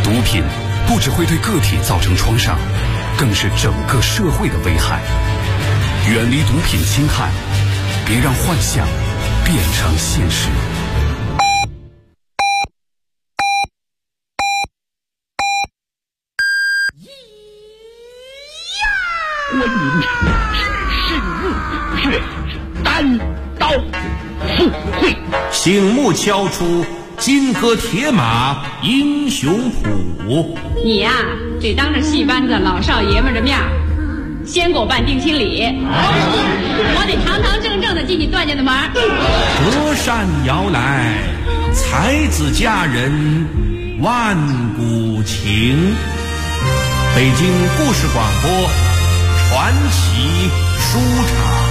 毒品不只会对个体造成创伤，更是整个社会的危害。远离毒品侵害，别让幻想变成现实。 观音神入血，单刀赴会， 醒目敲出金戈铁马英雄谱。 你呀，得当着戏班子老少爷们的面先给我办定亲礼，我得堂堂正正的进你段家的门。 隔山遥来，才子佳人万古情。北京故事广播传奇书场。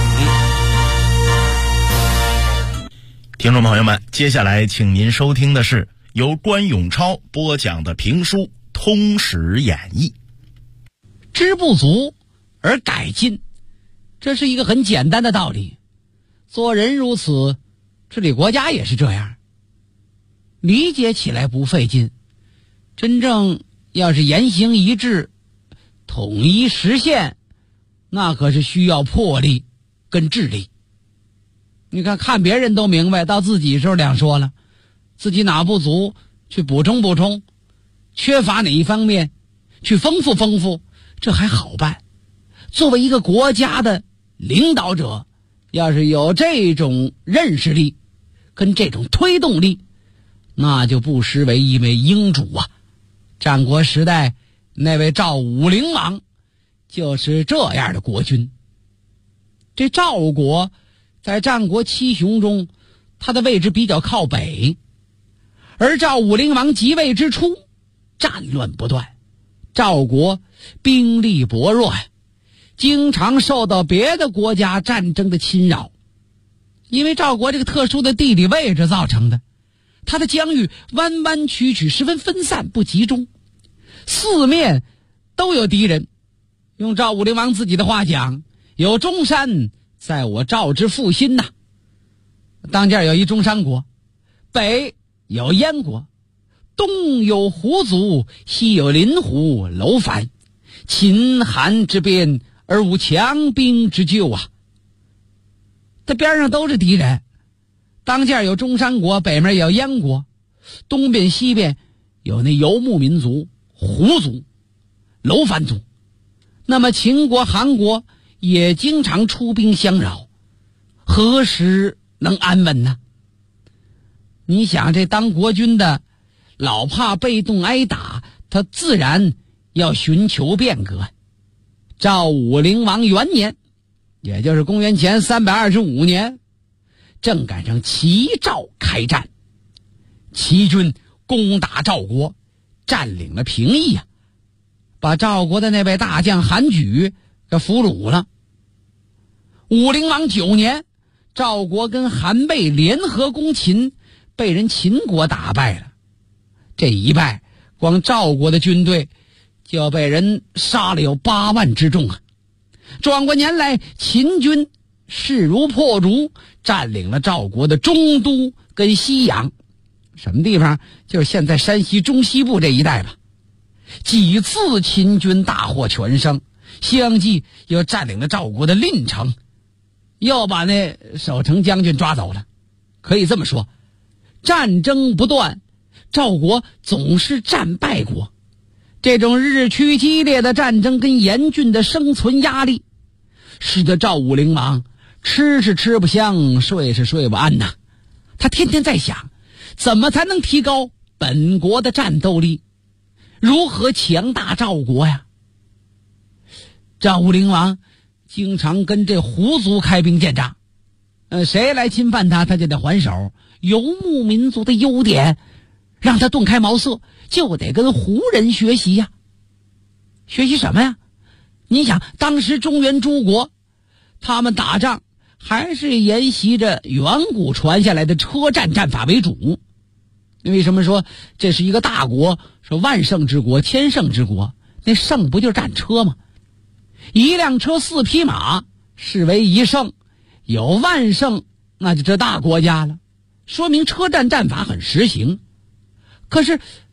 听众朋友们，接下来请您收听的是由关永超播讲的评书《通史演义》。 知不足而改进，这是一个很简单的道理。做人如此，治理国家也是这样，理解起来不费劲，真正要是言行一致，统一实现，那可是需要魄力跟智力。你看别人都明白，到自己时候两说了，自己哪不足去补充补充，缺乏哪一方面去丰富丰富，这还好办。作为一个国家的领导者，要是有这种认识力跟这种推动力，那就不失为一位英主啊。战国时代那位赵武灵王就是这样的国君。这赵国在战国七雄中，他的位置比较靠北，而赵武灵王即位之初，战乱不断，赵国兵力薄弱呀，经常受到别的国家战争的侵扰。因为赵国这个特殊的地理位置造成的，它的疆域弯弯曲曲，十分分散不集中，四面都有敌人。用赵武灵王自己的话讲，有中山在我赵之腹心呐。当间有一中山国，北有燕国，东有胡族，西有林胡楼烦，秦韩之边而无强兵之救啊。它边上都是敌人，当间有中山国，北面有燕国，东边西边有那游牧民族胡族楼烦族。那么秦国韩国也经常出兵相扰，何时能安稳呢？你想这当国君的老怕被动挨打，他自然要寻求变革。赵武灵王元年，也就是公元前325年，正赶上齐赵开战，齐军攻打赵国，占领了平邑啊，把赵国的那位大将韩举给俘虏了。武灵王9年，赵国跟韩魏联合攻秦，被人秦国打败了。这一败，光赵国的军队就被人杀了有8万之众啊！转过年来，秦军势如破竹，占领了赵国的中都跟西阳，什么地方？就是现在山西中西部这一带吧。几次秦军大获全胜，相继又占领了赵国的临城，又把那守城将军抓走了。可以这么说，战争不断，赵国总是战败国。这种日趋激烈的战争跟严峻的生存压力，使得赵武灵王吃是吃不香，睡是睡不安呐。他天天在想，怎么才能提高本国的战斗力，如何强大赵国呀？赵武灵王经常跟这胡族开兵见仗，谁来侵犯他，他就得还手。游牧民族的优点让他顿开茅塞，就得跟胡人学习呀。学习什么呀？你想，当时中原诸国他们打仗还是沿袭着远古传下来的车战战法为主。为什么说这是一个大国，说万胜之国千胜之国？那胜不就是战车吗？一辆车4匹马视为一胜，有万胜那就这大国家了，说明车战战法很实行。可是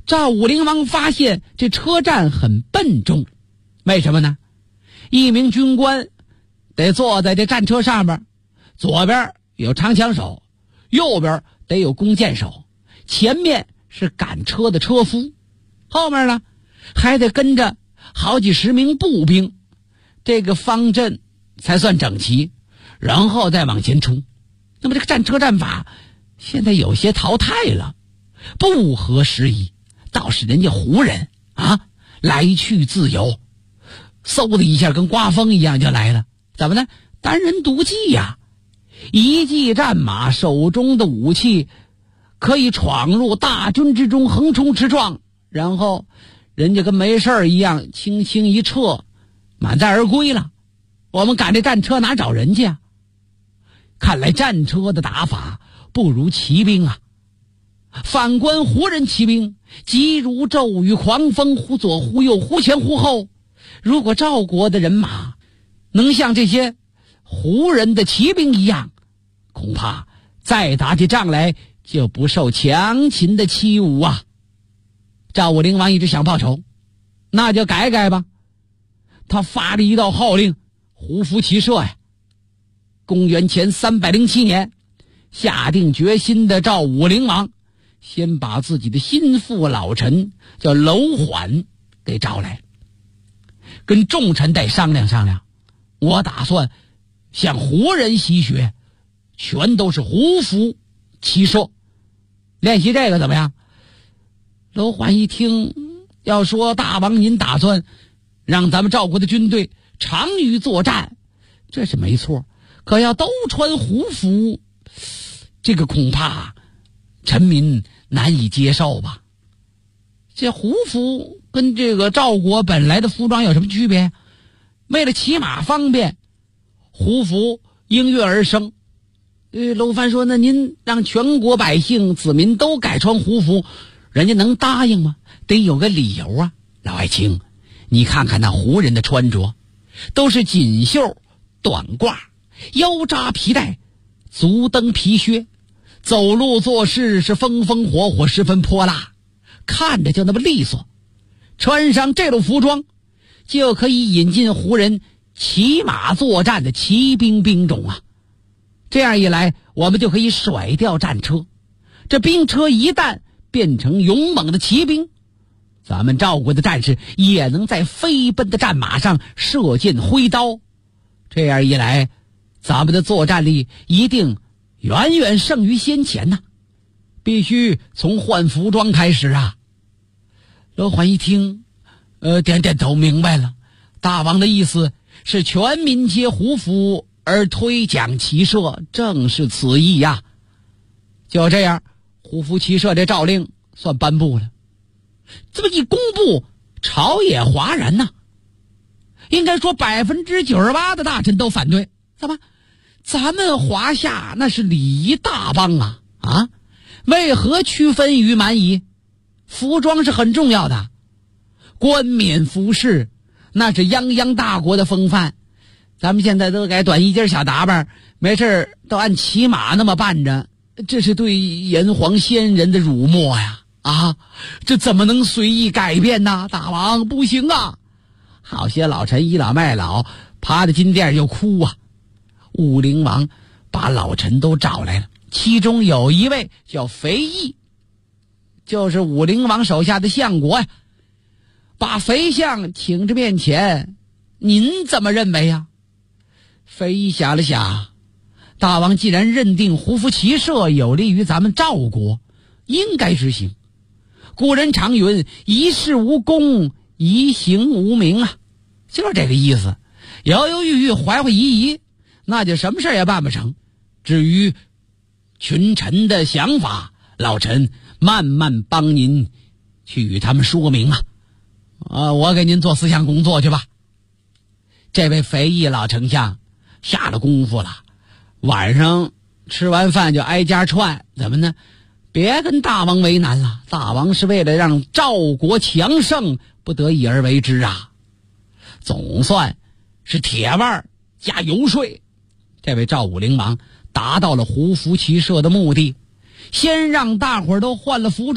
赵武灵王发现这车站很笨重，为什么呢？一名军官得坐在这战车上边，左边有长枪手，右边得有弓箭手，前面是赶车的车夫，后面呢还得跟着好几十名步兵，这个方阵才算整齐，然后再往前冲。那么这个战车战法现在有些淘汰了，不合时宜，倒是人家胡人啊，来去自由，嗖的一下跟刮风一样就来了。怎么呢？单人独骑呀，一骑战马，手中的武器可以闯入大军之中，横冲直撞，然后人家跟没事一样，轻轻一撤，满载而归了。我们赶这战车哪找人去啊？看来战车的打法不如骑兵啊。反观胡人骑兵，急如骤雨，狂风，忽左忽右，忽前忽后。如果赵国的人马能像这些胡人的骑兵一样，恐怕再打起仗来就不受强秦的欺侮啊。赵武灵王一直想报仇，那就改改吧。他发了一道号令，胡服骑射呀。公元前307年，下定决心的赵武灵王先把自己的心腹老臣叫楼缓给招来，跟众臣得商量商量，我打算向胡人习学，全都是胡服骑射，练习这个怎么样？楼缓一听，要说大王您打算让咱们赵国的军队长于作战，这是没错，可要都穿胡服，这个恐怕臣民难以接受吧。这胡服跟这个赵国本来的服装有什么区别？为了骑马方便，胡服应运而生。楼烦说，那您让全国百姓子民都改穿胡服，人家能答应吗？得有个理由啊。老爱卿，你看看那胡人的穿着，都是锦袖短褂，腰扎皮带，足蹬皮靴，走路做事是风风火火，十分泼辣，看着就那么利索。穿上这种服装，就可以引进胡人骑马作战的骑兵兵种啊。这样一来，我们就可以甩掉战车，这兵车一旦变成勇猛的骑兵，咱们赵国的战士也能在飞奔的战马上射箭挥刀。这样一来，咱们的作战力一定远远胜于先前呐。必须从换服装开始啊。楼缓一听，点点头，明白了。大王的意思是全民皆胡服而推讲骑射，正是此意呀。就这样，胡服骑射这诏令算颁布了。这么一公布，朝野哗然呐。应该说98%的大臣都反对。怎么？咱们华夏那是礼仪大邦啊！为何区分于蛮夷？服装是很重要的，冠冕服饰那是泱泱大国的风范。咱们现在都改短衣襟小打扮，没事都按骑马那么办着，这是对炎黄先人的辱没呀！这怎么能随意改变呢？大王不行啊！好些老臣倚老卖老，趴在金殿就哭啊。武灵王把老臣都找来了，其中有一位叫肥义，就是武灵王手下的相国呀。把肥相请至面前，您怎么认为呀？肥义想了想，大王既然认定胡服骑射有利于咱们赵国，应该执行。古人常云，一事无功，一行无名啊，就是这个意思。犹犹豫豫，怀怀疑疑，那就什么事也办不成。至于群臣的想法，老臣慢慢帮您去与他们说明啊。我给您做思想工作去吧。这位肥义老丞相下了功夫了，晚上吃完饭就挨家串。怎么呢？别跟大王为难了，大王是为了让赵国强盛不得已而为之啊。总算是铁腕加游说，这位赵武灵王达到了胡服骑射的目的。先让大伙儿都换了服装，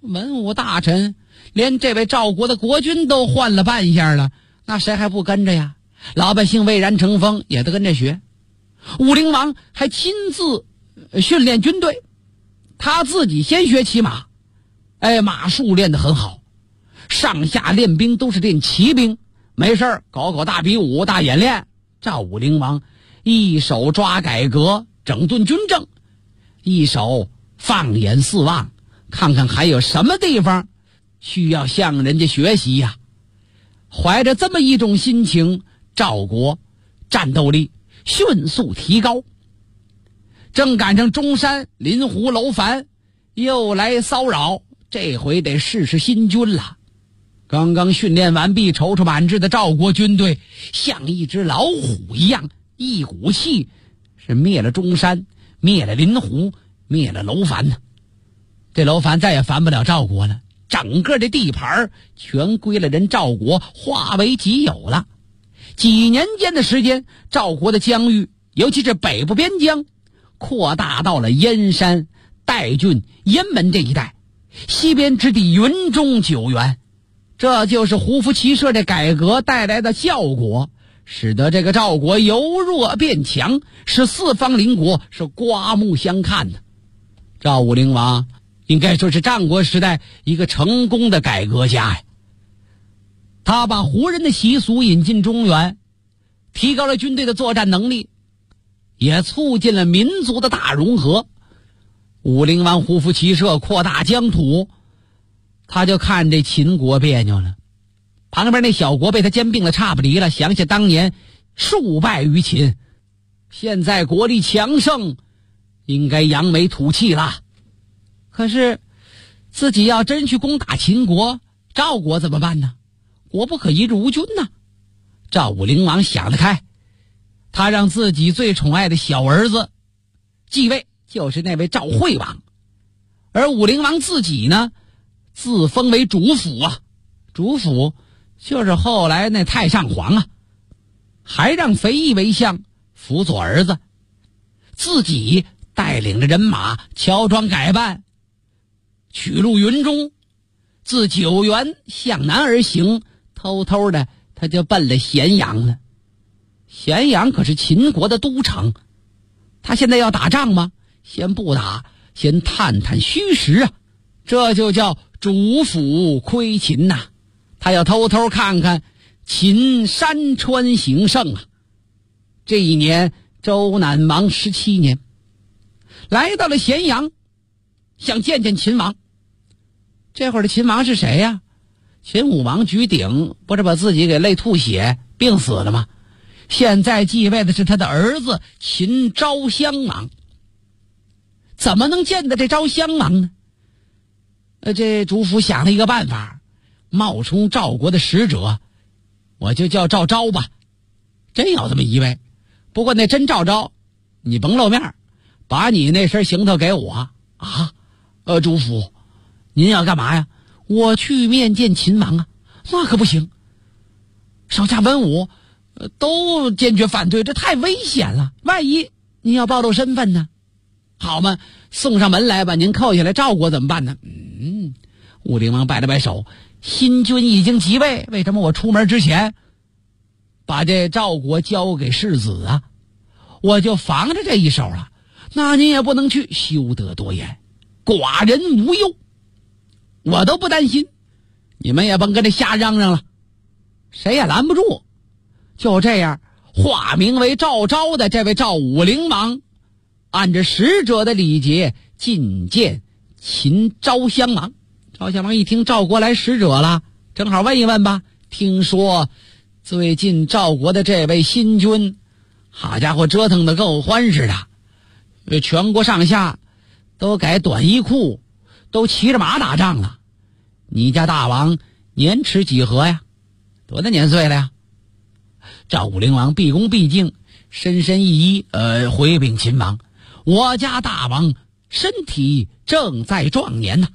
文武大臣，连这位赵国的国君都换了半下了，那谁还不跟着呀？老百姓蔚然成风，也都跟着学。武陵王还亲自训练军队，他自己先学骑马，马术练得很好，上下练兵都是练骑兵，没事搞大比武、大演练。赵武陵王一手抓改革整顿军政，一手放眼四望，看看还有什么地方需要向人家学习呀。怀着这么一种心情，赵国战斗力迅速提高。正赶上中山、临湖、楼烦又来骚扰，这回得试试新军了。刚刚训练完毕、踌躇满志的赵国军队像一只老虎一样，一股气是灭了中山，灭了临湖，灭了楼烦呢。这楼烦再也烦不了赵国了，整个的地盘全归了人赵国，化为己有了。几年间的时间，赵国的疆域，尤其是北部边疆，扩大到了燕山、代郡、雁门这一带，西边之地云中九原。这就是胡服骑射这改革带来的效果，使得这个赵国由弱变强，使四方邻国是刮目相看的。赵武灵王应该说是战国时代一个成功的改革家呀。他把胡人的习俗引进中原，提高了军队的作战能力，也促进了民族的大融合。武陵王胡服骑射，扩大疆土，他就看这秦国别扭了。旁边那小国被他兼并了差不离了，想起当年数败于秦，现在国力强盛，应该扬眉吐气了。可是自己要真去攻打秦国，赵国怎么办呢？国不可一日无君呢。赵武灵王想得开，他让自己最宠爱的小儿子继位，就是那位赵惠王。而武灵王自己呢，自封为主辅啊，主辅就是后来那太上皇啊，还让肥义为相辅佐儿子，自己带领着人马乔装改扮，取路云中，自九原向南而行，偷偷的他就奔了咸阳了。咸阳可是秦国的都城，他现在要打仗吗？先不打，先探探虚实啊，这就叫主辅窥秦呐。他要偷偷看看秦山川形胜啊。这一年周赧王17年，来到了咸阳，想见见秦王。这会儿的秦王是谁呀？秦武王举鼎，不是把自己给累吐血病死了吗？现在继位的是他的儿子秦昭襄王。怎么能见到这昭襄王呢？这主府想了一个办法，冒充赵国的使者，我就叫赵昭吧。真有这么一位，不过那真赵昭，你甭露面，把你那身行头给我啊。主府，您要干嘛呀？我去面见秦王啊。那可不行，手下文武都坚决反对，这太危险了，万一您要暴露身份呢？好嘛，送上门来吧，您扣下来，赵国怎么办呢？武陵王摆了摆手，新君已经即位，为什么我出门之前把这赵国交给世子啊？我就防着这一手了。那您也不能去，休得多言，寡人无忧，我都不担心，你们也甭跟这瞎嚷嚷了，谁也拦不住。就这样，化名为赵昭的这位赵武陵王，按着使者的礼节觐见秦昭襄王。昭襄王一听赵国来使者了，正好问一问吧。听说最近赵国的这位新君，好家伙，折腾得够欢实的，全国上下都改短衣裤，都骑着马打仗了。你家大王年齿几何呀？多大年岁了呀？赵武陵王毕恭毕敬，深深一揖，回禀秦王，我家大王身体正在壮年呢。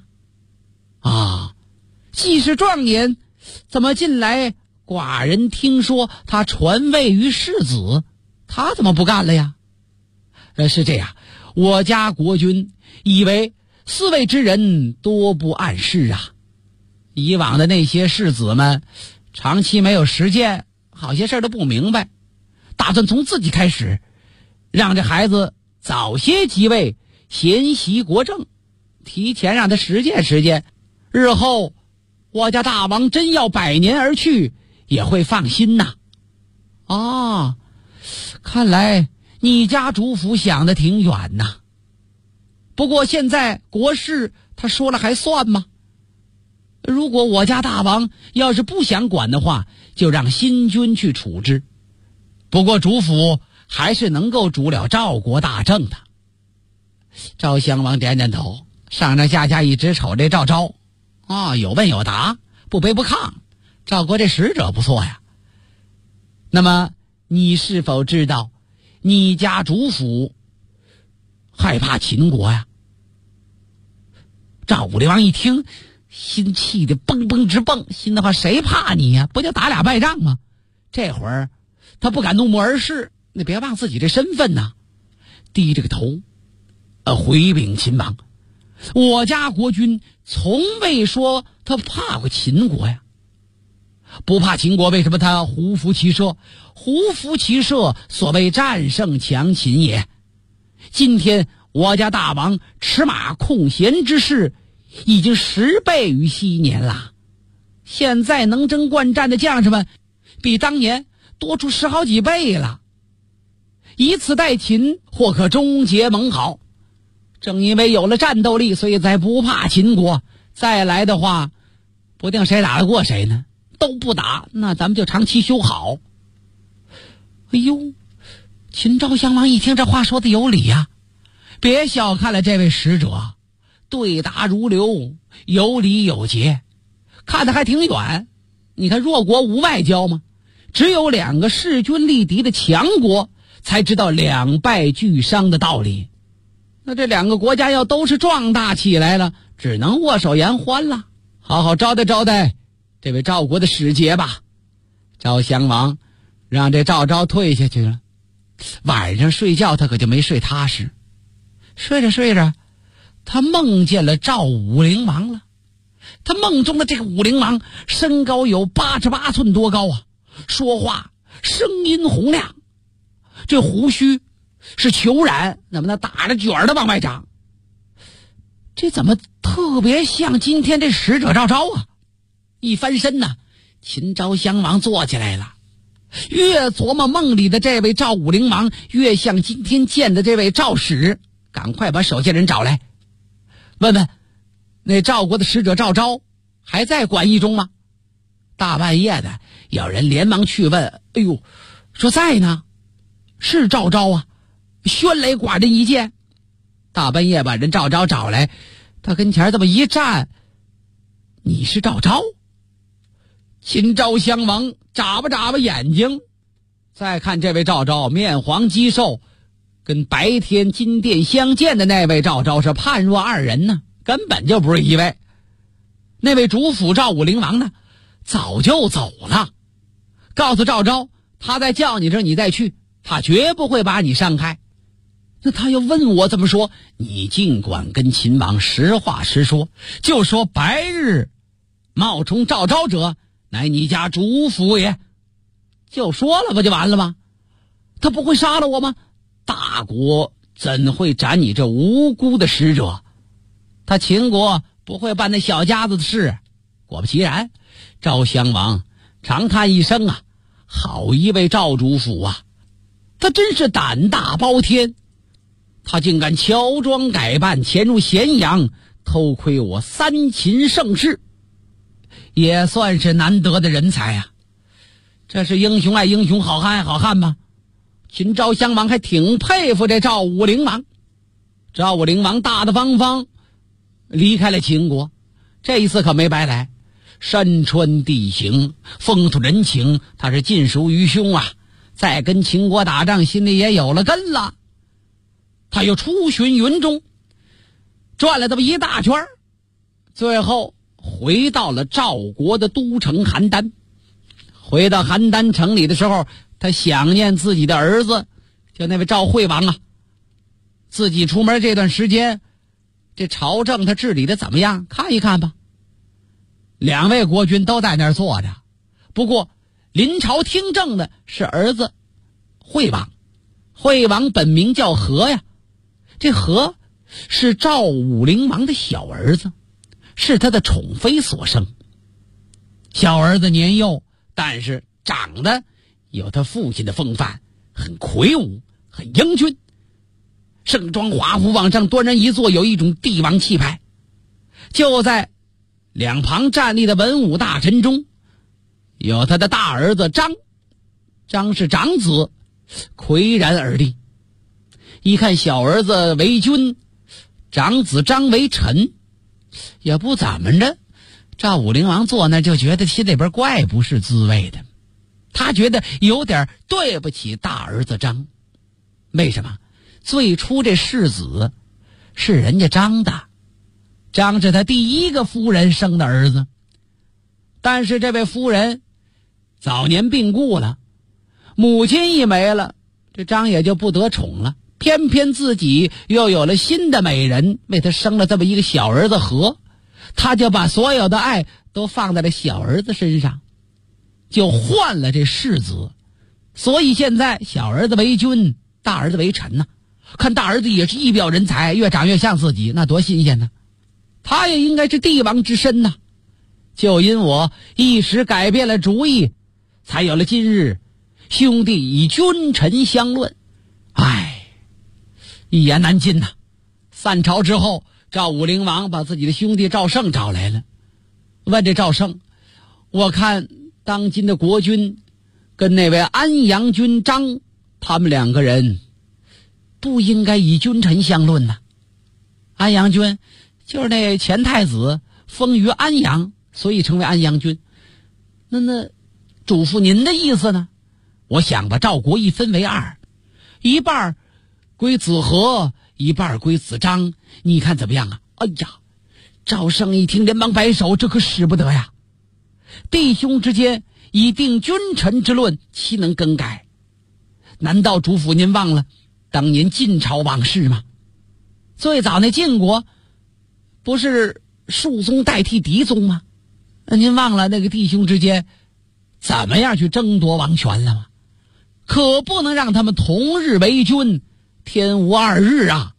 既是壮年，怎么近来寡人听说他传位于世子，他怎么不干了呀？是这样，我家国君以为 4位之人多不谙事啊。以往的那些士子们长期没有实践，好些事都不明白，打算从自己开始，让这孩子早些即位，贤习国政，提前让他实践实践，日后我家大王真要百年而去，也会放心呐。啊，看来你家主府想得挺远呐。不过现在国事他说了还算吗？如果我家大王要是不想管的话，就让新君去处置。不过主府还是能够主了赵国大政的。赵襄王点点头，上上下下一直瞅这赵昭，有问有答，不卑不亢。赵国这使者不错呀。那么你是否知道你家主府害怕秦国呀？赵武灵王一听，心气得蹦蹦直蹦，心的话谁怕你呀？不就打俩败仗吗？这会儿他不敢怒目而视，你别忘自己这身份呐。低着个头回禀秦王，我家国君从未说他怕过秦国呀。不怕秦国，为什么他胡服骑射？胡服骑射，所谓战胜强秦也。今天我家大王驰马控弦之势已经10倍于昔年了，现在能征惯战的将士们比当年多出10好几倍了，以此待秦，或可终结盟好。正因为有了战斗力，所以才不怕秦国。再来的话，不定谁打得过谁呢？都不打，那咱们就长期修好。哎呦，秦昭襄王一听这话说的有理呀，别小看了这位使者，对答如流，有理有节，看得还挺远。你看弱国无外交吗？只有2个势均力敌的强国才知道两败俱伤的道理。那这2个国家要都是壮大起来了，只能握手言欢了。好好招待招待这位赵国的使节吧。赵襄王让这赵昭退下去了。晚上睡觉他可就没睡踏实，睡着睡着他梦见了赵武灵王了。他梦中的这个武灵王身高有88寸多高啊，说话声音洪亮，这胡须是虬髯，那么他打着卷的往外长，这怎么特别像今天这使者赵昭啊？一翻身呢，秦昭襄王坐起来了，越琢磨梦里的这位赵武灵王，越像今天见的这位赵使。赶快把手下人找来，问问那赵国的使者赵昭还在馆驿中吗？大半夜的，有人连忙去问，哎呦，说在呢，是赵昭啊，宣雷寡人一见。大半夜把人赵昭找来，他跟前这么一站，你是赵昭？秦昭襄王眨巴眨巴眼睛，再看这位赵昭面黄肌瘦，跟白天金殿相见的那位赵昭是判若2人呢，根本就不是一位。那位主府赵武灵王呢，早就走了，告诉赵昭他在叫你这你再去，他绝不会把你伤害。那他又问我怎么说，你尽管跟秦王实话实说，就说白日冒充赵昭者乃你家主府也，就说了不就完了吗？他不会杀了我吗？大国怎会斩你这无辜的使者？他秦国不会办那小家子的事。果不其然，赵襄王长叹一声啊，好一位赵主府啊，他真是胆大包天，他竟敢乔装改扮潜入咸阳，偷窥我3秦盛世，也算是难得的人才啊。这是英雄爱英雄，好汉爱好汉吗？秦昭襄王还挺佩服这赵武灵王。赵武灵王大大方方离开了秦国，这一次可没白来，山川地形风土人情他是尽熟于胸啊，再跟秦国打仗心里也有了根了。他又出巡云中，转了这么一大圈，最后回到了赵国的都城邯郸。回到邯郸城里的时候，他想念自己的儿子，就那位赵惠王啊。自己出门这段时间， 这朝政他治理的怎么样，看一看吧。2位国君都在那儿坐着，不过临朝听政的是儿子惠王。惠王本名叫和呀，这和是赵武灵王的小儿子，是他的宠妃所生。小儿子年幼，但是长得有他父亲的风范，很魁梧，很英俊，盛装华服往上端然一坐，有一种帝王气派。就在两旁站立的文武大臣中，有他的大儿子张是长子，岿然而立。一看小儿子为君，长子张为臣，也不怎么着。赵武灵王坐那就觉得心里边怪不是滋味的，他觉得有点对不起大儿子张。为什么？最初这世子是人家张的，张是他第一个夫人生的儿子，但是这位夫人早年病故了，母亲一没了，这张也就不得宠了。偏偏自己又有了新的美人，为他生了这么一个小儿子和，他就把所有的爱都放在了小儿子身上，就换了这世子。所以现在小儿子为君，大儿子为臣呢。看大儿子也是一表人才，越长越像自己，那多新鲜呢。他也应该是帝王之身呐。就因我一时改变了主意，才有了今日兄弟以君臣相论。一言难尽呐。散朝之后，赵武灵王把自己的兄弟赵胜找来了，问这赵胜，我看当今的国君跟那位安阳君张，他们2个人不应该以君臣相论呐。安阳君就是那前太子，封于安阳，所以成为安阳君。那嘱咐您的意思呢？我想把赵国一分为2，一半归子和，一半归子张，你看怎么样啊？哎呀，赵胜一听连忙摆手，这可使不得呀！弟兄之间以定君臣之论，岂能更改？难道主父您忘了当年晋朝往事吗？最早那晋国不是庶宗代替嫡宗吗？那您忘了那个弟兄之间怎么样去争夺王权了吗？可不能让他们同日为君，天无2日啊。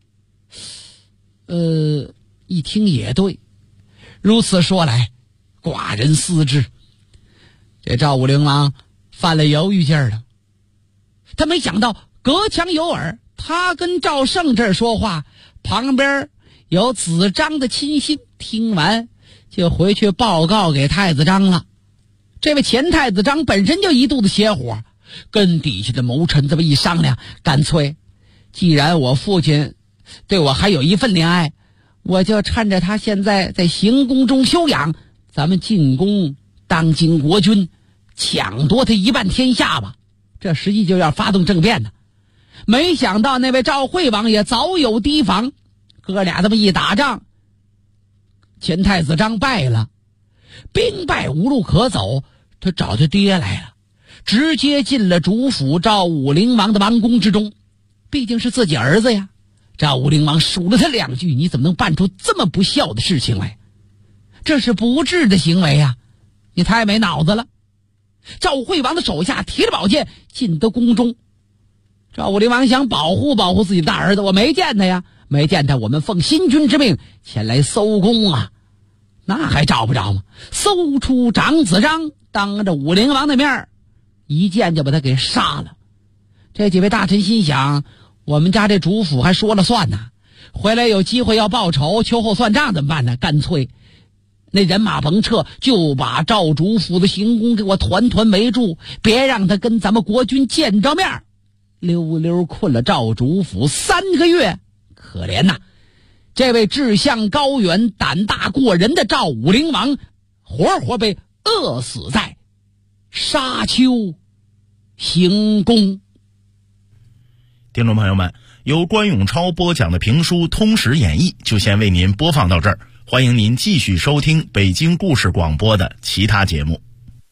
一听也对，如此说来，寡人思之。这赵武灵王犯了犹豫劲儿了，他没想到隔墙有耳，他跟赵胜这儿说话，旁边有子张的亲信，听完就回去报告给太子张了。这位前太子张本身就一肚子邪火，跟底下的谋臣这么一商量，干脆既然我父亲对我还有一份怜爱，我就趁着他现在在行宫中休养，咱们进宫当今国君，抢夺他一半天下吧。这实际就要发动政变呢。没想到那位赵惠王也早有提防，哥俩这么一打仗，前太子张败了，兵败无路可走，他找他爹来了，直接进了主府赵武灵王的王宫之中。毕竟是自己儿子呀，赵武灵王数了他2句，你怎么能办出这么不孝的事情来？这是不智的行为呀，你太没脑子了。赵惠王的手下提着宝剑进到宫中，赵武灵王想保护自己大儿子，我没见他呀，没见他，我们奉新君之命前来搜宫啊，那还找不着吗？搜出长子张，当着武灵王的面一剑就把他给杀了。这几位大臣心想，我们家这主府还说了算呢，回来有机会要报仇，秋后算账怎么办呢？干脆那人马甭撤，就把赵主府的行宫给我团团围住，别让他跟咱们国君见着面。溜溜困了赵主府3个月，可怜呐！这位志向高远、胆大过人的赵武灵王，活活被饿死在沙丘行宫。 听众朋友们，由关永超播讲的评书《通史演义》就先为您播放到这儿，欢迎您继续收听北京故事广播的其他节目。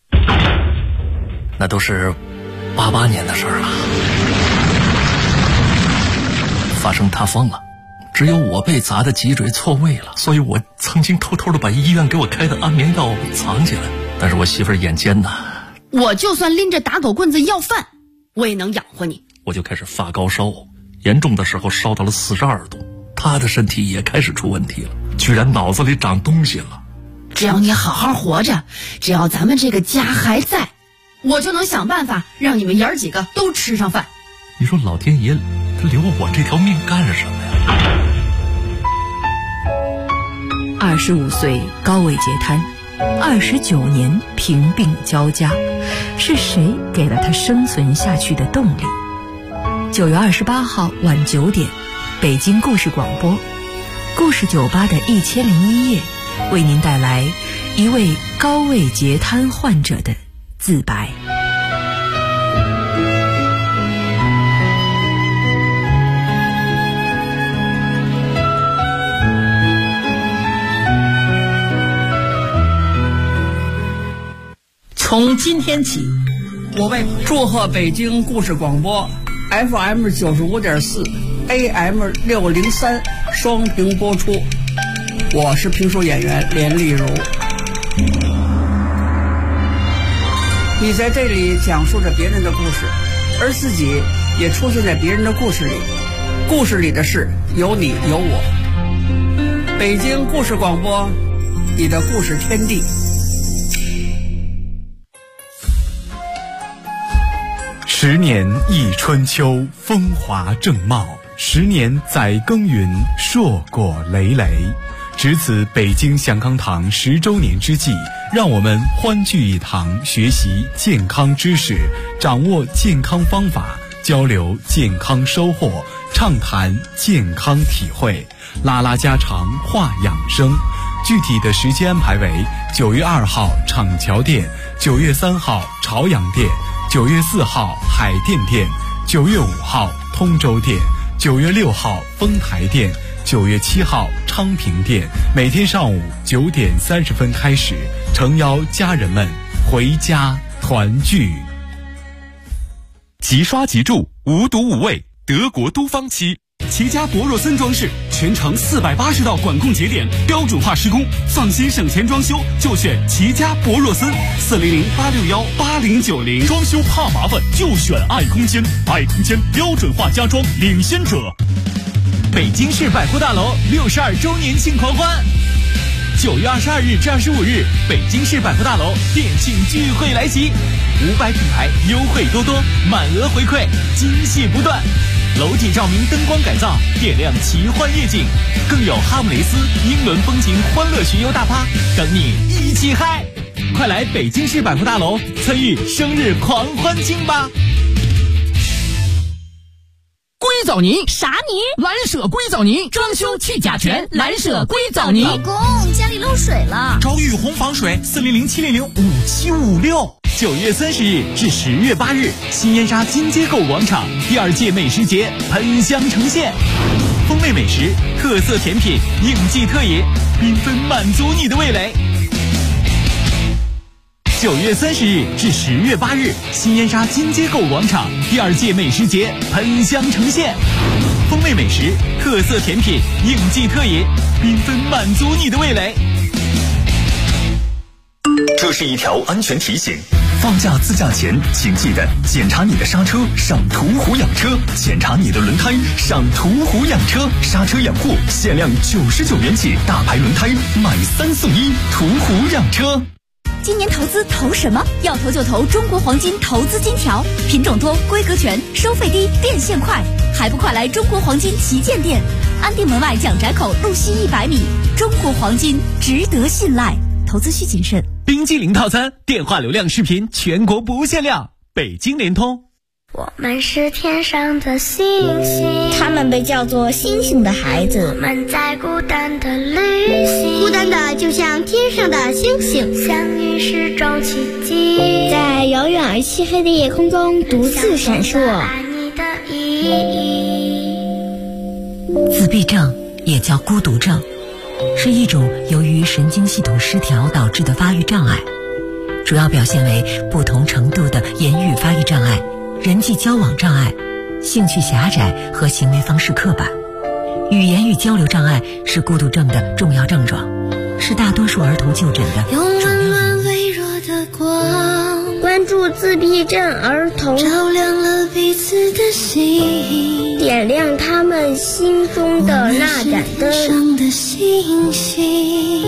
那都是88年的事儿了。发生塌方了， 只有我被砸的脊椎错位了，所以我曾经偷偷的把医院给我开的安眠药藏起来。但是我媳妇儿眼尖呐， 我就算拎着打狗棍子要饭，我也能养活你。 我就开始发高烧，严重的时候烧到了42度。她的身体也开始出问题了，居然脑子里长东西了。 只要你好好活着，只要咱们这个家还在，我就能想办法让你们爷儿几个都吃上饭。 你说老天爷他留我这条命干什么呀 ？25岁高位截瘫，29年贫病交加，是谁给了他生存下去的动力？9月28号晚9点，北京故事广播，故事酒吧的1001夜，为您带来一位高位截瘫患者的自白。 从今天起，我为祝贺北京故事广播 FM 95.4 AM 603双屏播出。我是评书演员连丽如。你在这里讲述着别人的故事，而自己也出现在别人的故事里，故事里的事有你有我。北京故事广播，你的故事天地。 10年忆春秋，风华正茂；10年载耕耘，硕果累累。值此北京祥康堂10周年之际，让我们欢聚一堂，学习健康知识，掌握健康方法，交流健康收获，畅谈健康体会，拉拉家常，话养生。具体的时间安排为9月2号厂桥店，9月3号朝阳店，9月4号海淀店，9月5号通州店，9月6号丰台店，9月7号昌平店。每天上午9点30分开始，诚邀家人们回家团聚。 即刷即住，无毒无味，德国都芳漆。齐家博若森装饰，全程480道管控节点，标准化施工，放心省钱装修就选齐家博若森，400-861-8090。装修怕麻烦就选爱空间，爱空间标准化家装领先者。 北京市百货大楼62周年庆狂欢，9月22日至25日，北京市百货大楼店庆聚会来袭，500品牌优惠多多，满额回馈，惊喜不断。楼体照明灯光改造，点亮奇幻夜景，更有哈姆雷斯英伦风情欢乐巡游大趴等你一起嗨！快来北京市百货大楼参与生日狂欢庆吧！ 硅藻泥啥泥？ 蓝舍硅藻泥，装修去甲醛，蓝舍硅藻泥。 老公，家里漏水了， 找雨虹防水，400-700-5756。9月30日至10月8日，新烟沙金街购物广场第2届美食节喷香呈现，风味美食、特色甜品、应季特饮，缤纷满足你的味蕾。9月30日至10月8日，新烟沙金街购物广场第2届美食节喷香呈现，风味美食、特色甜品、应季特饮，缤纷满足你的味蕾。 这是一条安全提醒，放假自驾前请记得检查你的刹车，上途虎养车；检查你的轮胎，上途虎养车。刹车养护限量99元起，大牌轮胎买3送1，途虎养车。 今年投资投什么？要投就投中国黄金投资金条，品种多，规格全，收费低，变现快，还不快来中国黄金旗舰店？安定门外蒋宅口路西100米，中国黄金值得信赖，投资需谨慎。 冰激凌套餐，电话流量视频全国不限量，北京联通。 我们是天上的星星， 他们被叫做星星的孩子。 我们在孤单的旅行， 孤单的就像天上的星星， 相遇是种奇迹， 在遥远而漆黑的夜空中独自闪烁。 爱你的意义。 自闭症也叫孤独症，是一种由于神经系统失调导致的发育障碍，主要表现为不同程度的言语发育障碍、人际交往障碍、兴趣狭窄和行为方式刻板。 语言与交流障碍是孤独症的重要症状，是大多数儿童就诊的主要原因。 微弱的光，关注自闭症儿童，照亮了彼此的心，点亮他们心中的那盏灯。的星星，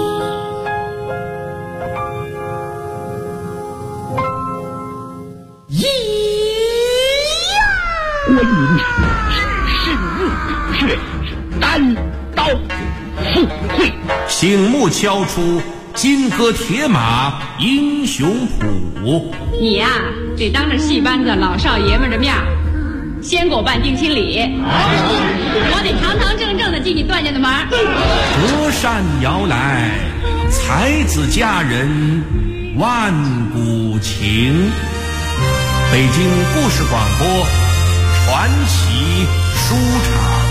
观音是日月单刀赴会， 醒目敲出金戈铁马英雄谱。 你呀，得当着戏班子老少爷们的面先给我办定亲礼，我得堂堂正正的进你段家的门。 隔山遥来，才子佳人万古情。北京故事广播传奇书场。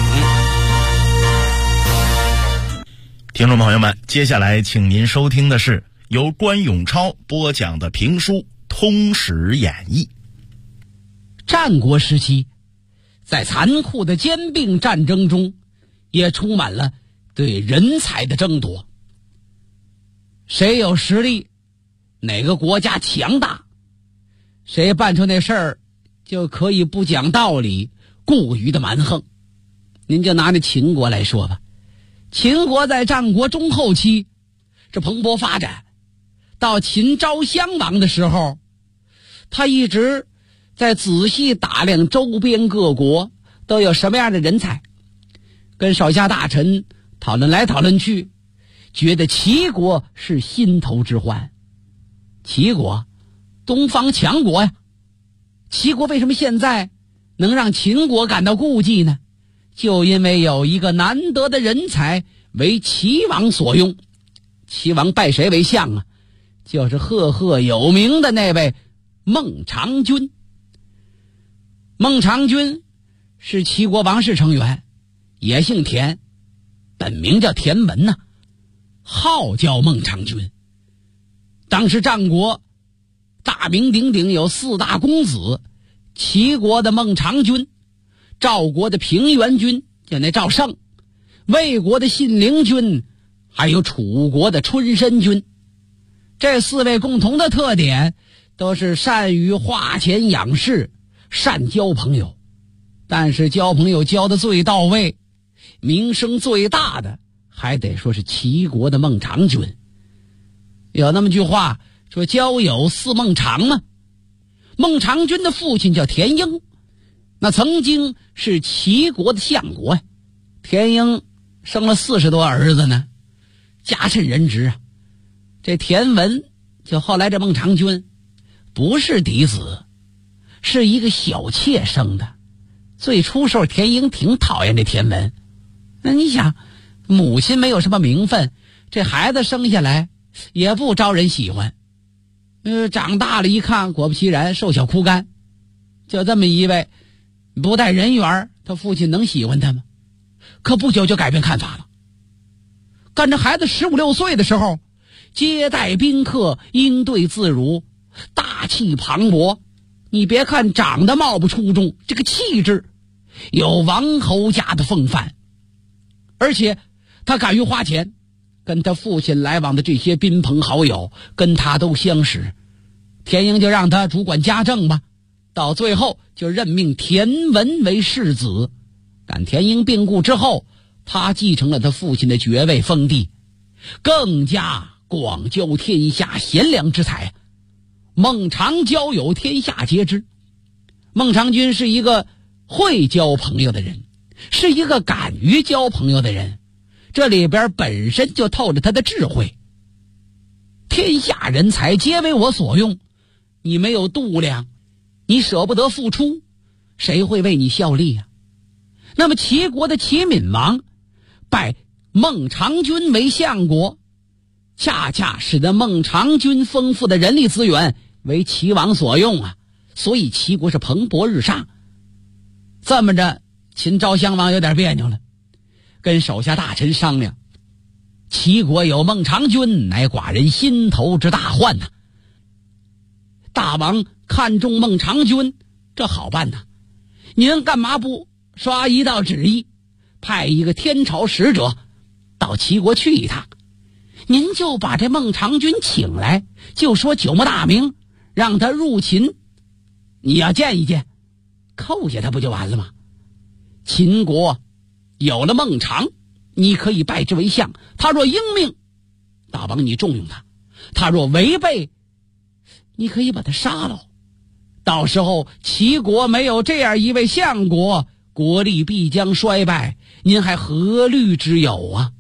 听众朋友们，接下来请您收听的是由关永超播讲的评书《通史演义》。 战国时期，在残酷的兼并战争中，也充满了对人才的争夺。谁有实力，哪个国家强大，谁办出那事儿就可以不讲道理，过于的蛮横。您就拿那秦国来说吧，秦国在战国中后期这蓬勃发展，到秦昭襄王的时候，他一直在仔细打量周边各国都有什么样的人才，跟手下大臣讨论来讨论去，觉得齐国是心头之患。齐国东方强国呀，齐国为什么现在能让秦国感到顾忌呢？就因为有一个难得的人才为齐王所用。齐王拜谁为相啊？就是赫赫有名的那位孟尝君。孟尝君是齐国王室成员，也姓田，本名叫田文呐，号叫孟尝君。当时战国大名鼎鼎有4大公子，齐国的孟尝君，赵国的平原君叫那赵胜，魏国的信陵君，还有楚国的春申君。这4位共同的特点都是善于花钱养士，善交朋友。但是交朋友交得最到位，名声最大的还得说是齐国的孟尝君。有那么句话说交友似孟尝嘛。孟尝君的父亲叫田婴，那曾经是齐国的相国呀。田婴生了40多儿子呢，家趁人直啊。这田文就后来这孟尝君不是嫡子，是一个小妾生的。最初时候田婴挺讨厌这田文，那你想母亲没有什么名分，这孩子生下来也不招人喜欢。长大了一看，果不其然瘦小枯干，就这么一位不带人缘，他父亲能喜欢他吗？可不久就改变看法了。赶着孩子15、16岁的时候，接待宾客，应对自如，大气磅礴。你别看长得貌不出众，这个气质有王侯家的风范。而且他敢于花钱，跟他父亲来往的这些宾朋好友跟他都相识。田婴就让他主管家政吧，到最后就任命田文为世子。但田婴病故之后，他继承了他父亲的爵位封地，更加广交天下贤良之才。孟尝交友天下皆知。孟尝君是一个会交朋友的人，是一个敢于交朋友的人，这里边本身就透着他的智慧。天下人才皆为我所用，你没有度量，你舍不得付出，谁会为你效力啊？那么齐国的齐闵王拜孟尝君为相国，恰恰使得孟尝君丰富的人力资源为齐王所用啊，所以齐国是蓬勃日上。这么着，秦昭襄王有点别扭了，跟手下大臣商量，齐国有孟尝君，乃寡人心头之大患呐。大王看中孟尝君，这好办呐，您干嘛不刷一道旨意， 派一个天朝使者到齐国去一趟，您就把这孟尝君请来，就说九牧大名，让他入秦，你要见一见，扣下他不就完了吗？秦国有了孟尝，你可以拜之为相，他若应命，大王你重用他，他若违背，你可以把他杀了。到时候齐国没有这样一位相国，国力必将衰败，您还何虑之有啊？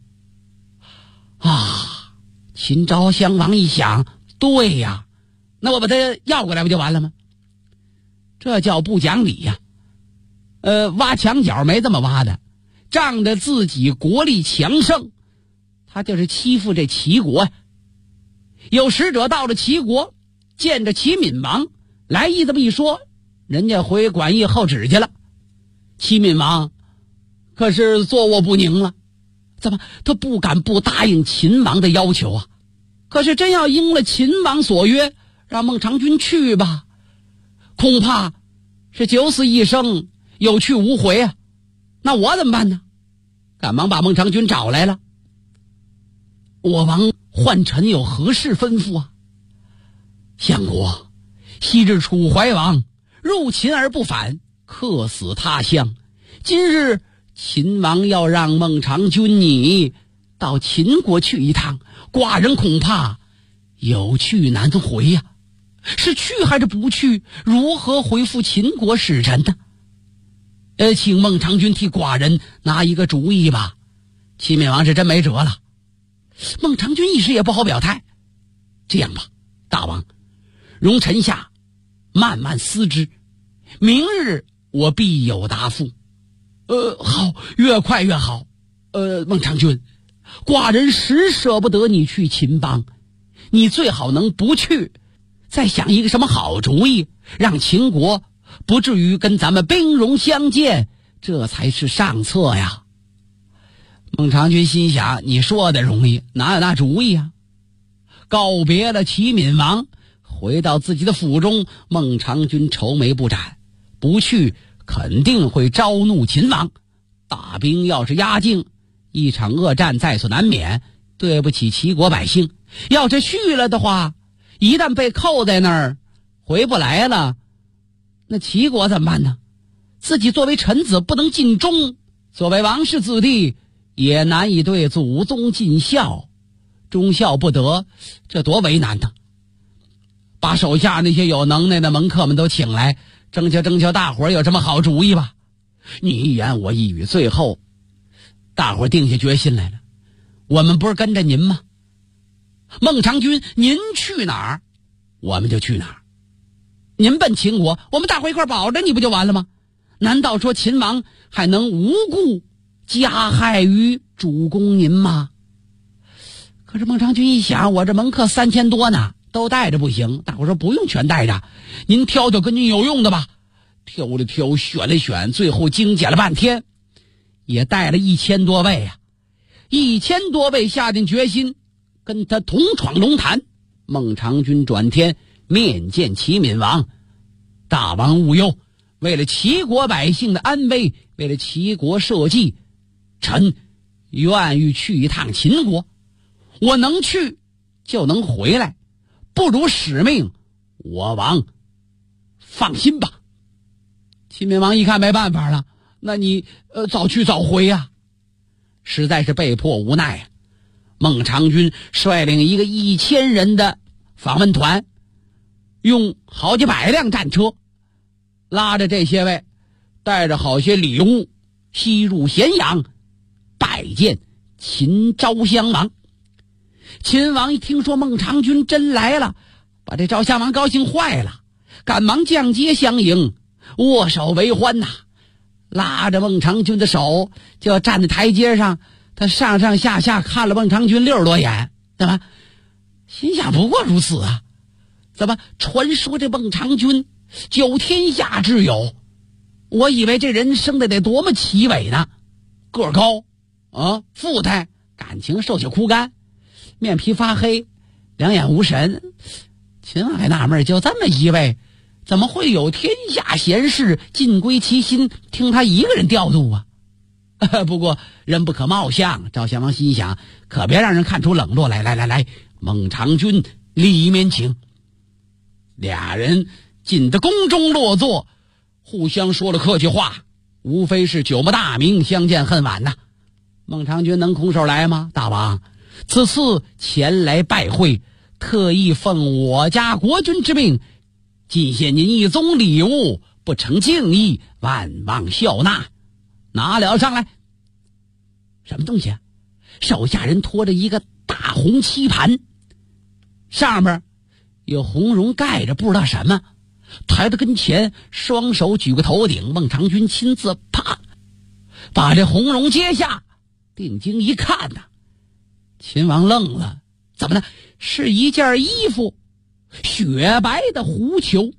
秦昭襄王一想，对呀，那我把他要过来不就完了吗？这叫不讲理呀！挖墙角没这么挖的，仗着自己国力强盛，他就是欺负这齐国呀。有使者到了齐国，见着齐闵王，来意这么一说，人家回管驿候旨去了。齐闵王可是坐卧不宁了，怎么他不敢不答应秦王的要求啊？可是真要应了秦王所约，让孟尝君去吧，恐怕是九死一生，有去无回啊。那我怎么办呢？赶忙把孟尝君找来了。我王唤臣有何事吩咐啊？相国，昔日楚怀王入秦而不返，客死他乡，今日秦王要让孟尝君你到秦国去一趟，寡人恐怕有去难回呀。是去还是不去？如何回复秦国使臣呢？请孟尝君替寡人拿一个主意吧。齐闵王是真没辙了。孟尝君一时也不好表态。这样吧，大王，容臣下慢慢思之，明日我必有答复。好，越快越好。孟尝君，寡人实舍不得你去秦邦，你最好能不去，再想一个什么好主意，让秦国不至于跟咱们兵戎相见，这才是上策呀。孟尝君心想，你说的容易，哪有那主意啊？告别了齐闵王，回到自己的府中，孟尝君愁眉不展，不去肯定会招怒秦王，大兵要是压境，一场恶战在所难免，对不起齐国百姓。要是去了的话，一旦被扣在那儿回不来了，那齐国怎么办呢？自己作为臣子不能尽忠，作为王室子弟也难以对祖宗尽孝，忠孝不得，这多为难呢。把手下那些有能耐的门客们都请来，征求大伙有什么好主意吧。你一言我一语，最后大伙定下决心来了，我们不是跟着您吗？孟尝君您去哪儿我们就去哪儿，您奔秦国，我们大伙一块保着你不就完了吗？难道说秦王还能无故加害于主公您吗？可是孟尝君一想，我这门客3000多呢，都带着不行。大伙说不用全带着，您挑跟您有用的吧。挑了挑，选了选，最后精简了半天，也带了1000多位啊。1000多位下定决心跟他同闯龙潭。孟尝君转天面见齐闵王，大王勿忧，为了齐国百姓的安危，为了齐国社稷，臣愿意去一趟秦国，我能去就能回来，不辱使命，我王放心吧。齐闵王一看没办法了，那你早去早回啊，实在是被迫无奈啊。孟尝君率领一个1000人的访问团，用好几百辆战车拉着这些位，带着好些礼物，西入咸阳拜见秦昭襄王。秦王一听说孟尝君真来了，把这昭襄王高兴坏了，赶忙降阶相迎，握手为欢呐，拉着孟尝君的手就要站在台阶上，他上上下下看了孟尝君60多眼，对吧？心想不过如此啊，怎么传说这孟尝君9天下之友，我以为这人生的得多么奇伟呢，个儿高啊，富态，感情瘦小枯干，面皮发黑，两眼无神。秦王还纳闷，就这么一位，怎么会有天下贤士尽归其心，听他一个人调度啊？ 不过人不可貌相，赵襄王心想，可别让人看出冷落来。来，孟尝君里面请。俩人进得宫中落座，互相说了客气话，无非是久莫大名，相见恨晚呐。孟尝君能空手来吗？大王，此次前来拜会，特意奉我家国君之命，进献您一宗礼物，不成敬意，万望笑纳。拿了上来。什么东西啊？手下人拖着一个大红漆盘，上面有红绒盖着，不知道什么，抬到跟前，双手举过头顶。孟尝君亲自啪把这红绒揭下，定睛一看呐，秦王愣了，怎么呢？是一件衣服，雪白的狐裘，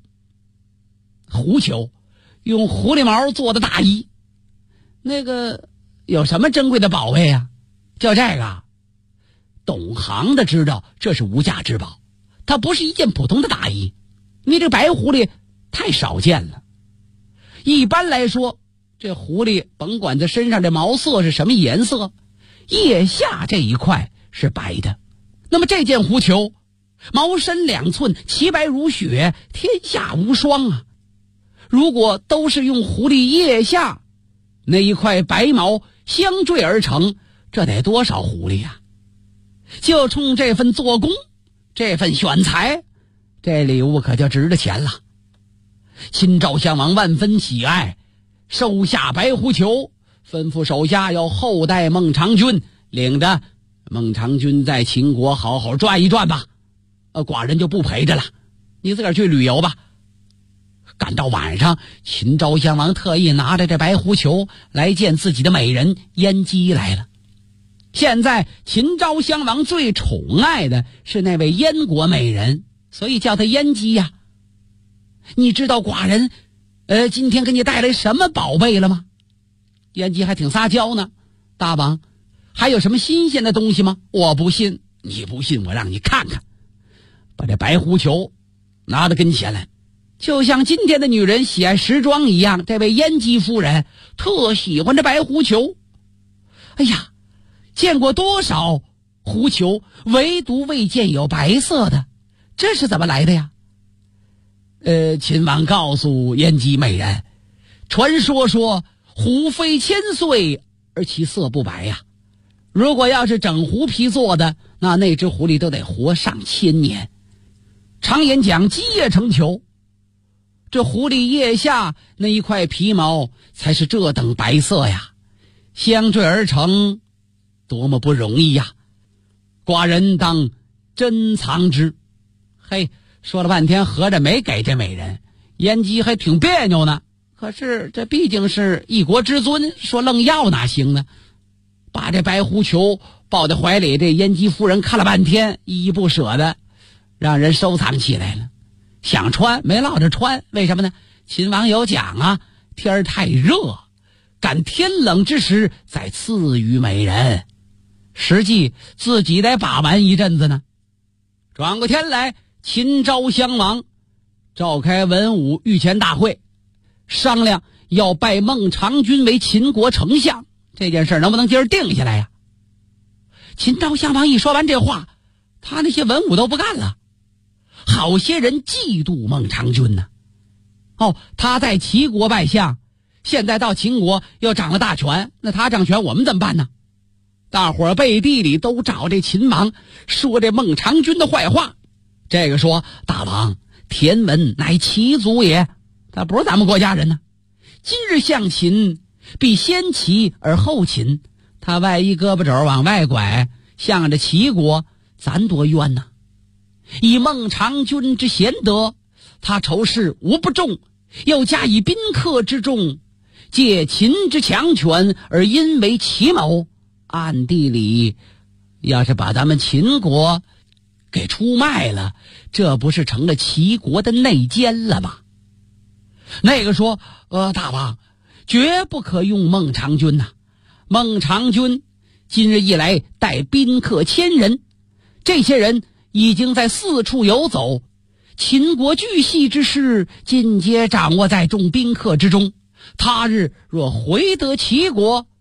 用狐狸毛做的大衣。那个有什么珍贵的宝贝啊？就这个，懂行的知道这是无价之宝，它不是一件普通的大衣。你这白狐狸太少见了。一般来说，这狐狸甭管它身上这毛色是什么颜色，腋下这一块是白的。那么这件狐裘毛深2寸，其白如雪，天下无双啊！如果都是用狐狸腋下那一块白毛相缀而成，这得多少狐狸呀？就冲这份做工，这份选材，这礼物可就值了钱了。秦昭襄王万分喜爱，收下白狐裘，吩咐手下要厚待孟尝君，领着孟尝君在秦国好好转一转吧。寡人就不陪着了，你自个儿去旅游吧。赶到晚上，秦昭襄王特意拿着这白狐裘来见自己的美人燕姬来了。现在秦昭襄王最宠爱的是那位燕国美人，所以叫她燕姬呀。你知道寡人今天给你带来什么宝贝了吗？燕姬还挺撒娇呢。大王，还有什么新鲜的东西吗？我不信。你不信，我让你看看。把这白狐裘拿到跟前来，就像今天的女人喜爱时装一样，这位燕姬夫人特喜欢这白狐裘。哎呀，见过多少狐裘，唯独未见有白色的，这是怎么来的呀？秦王告诉燕姬美人，传说狐非1000岁而其色不白呀。如果要是整狐皮做的，那只狐狸都得活上1000年。常言讲基业成裘，这狐狸腋下那一块皮毛才是这等白色呀，相缀而成，多么不容易呀！寡人当珍藏之。嘿，说了半天，合着没给这美人，燕姬还挺别扭呢。可是这毕竟是一国之尊，说愣要哪行呢？把这白狐裘抱在怀里，这燕姬夫人看了半天，依依不舍的，让人收藏起来了。想穿没落着穿，为什么呢？秦王有讲啊，天儿太热，赶天冷之时再赐予美人，实际自己得把玩一阵子呢。转过天来，秦昭襄王召开文武御前大会，商量要拜孟尝君为秦国丞相，这件事能不能今儿定下来呀？秦昭襄王一说完这话，他那些文武都不干了。好些人嫉妒孟尝君呢。他在齐国拜相，现在到秦国又掌了大权，那他掌权我们怎么办呢？大伙儿背地里都找这秦王说这孟尝君的坏话。这个说，大王，田文乃齐族也，他不是咱们国家人呢。今日向秦，必先齐而后秦，他外一胳膊肘往外拐，向着齐国，咱多冤呐！以孟尝君之贤德，他仇视无不重，又加以宾客之众，借秦之强权而因为其谋，暗地里要是把咱们秦国给出卖了，这不是成了齐国的内奸了吗？那个说，大王，绝不可用孟尝君呐。孟尝君今日一来，带宾客1000人，这些人已经在四处游走，秦国巨细之事尽皆掌握在众宾客之中。他日若回得齐国，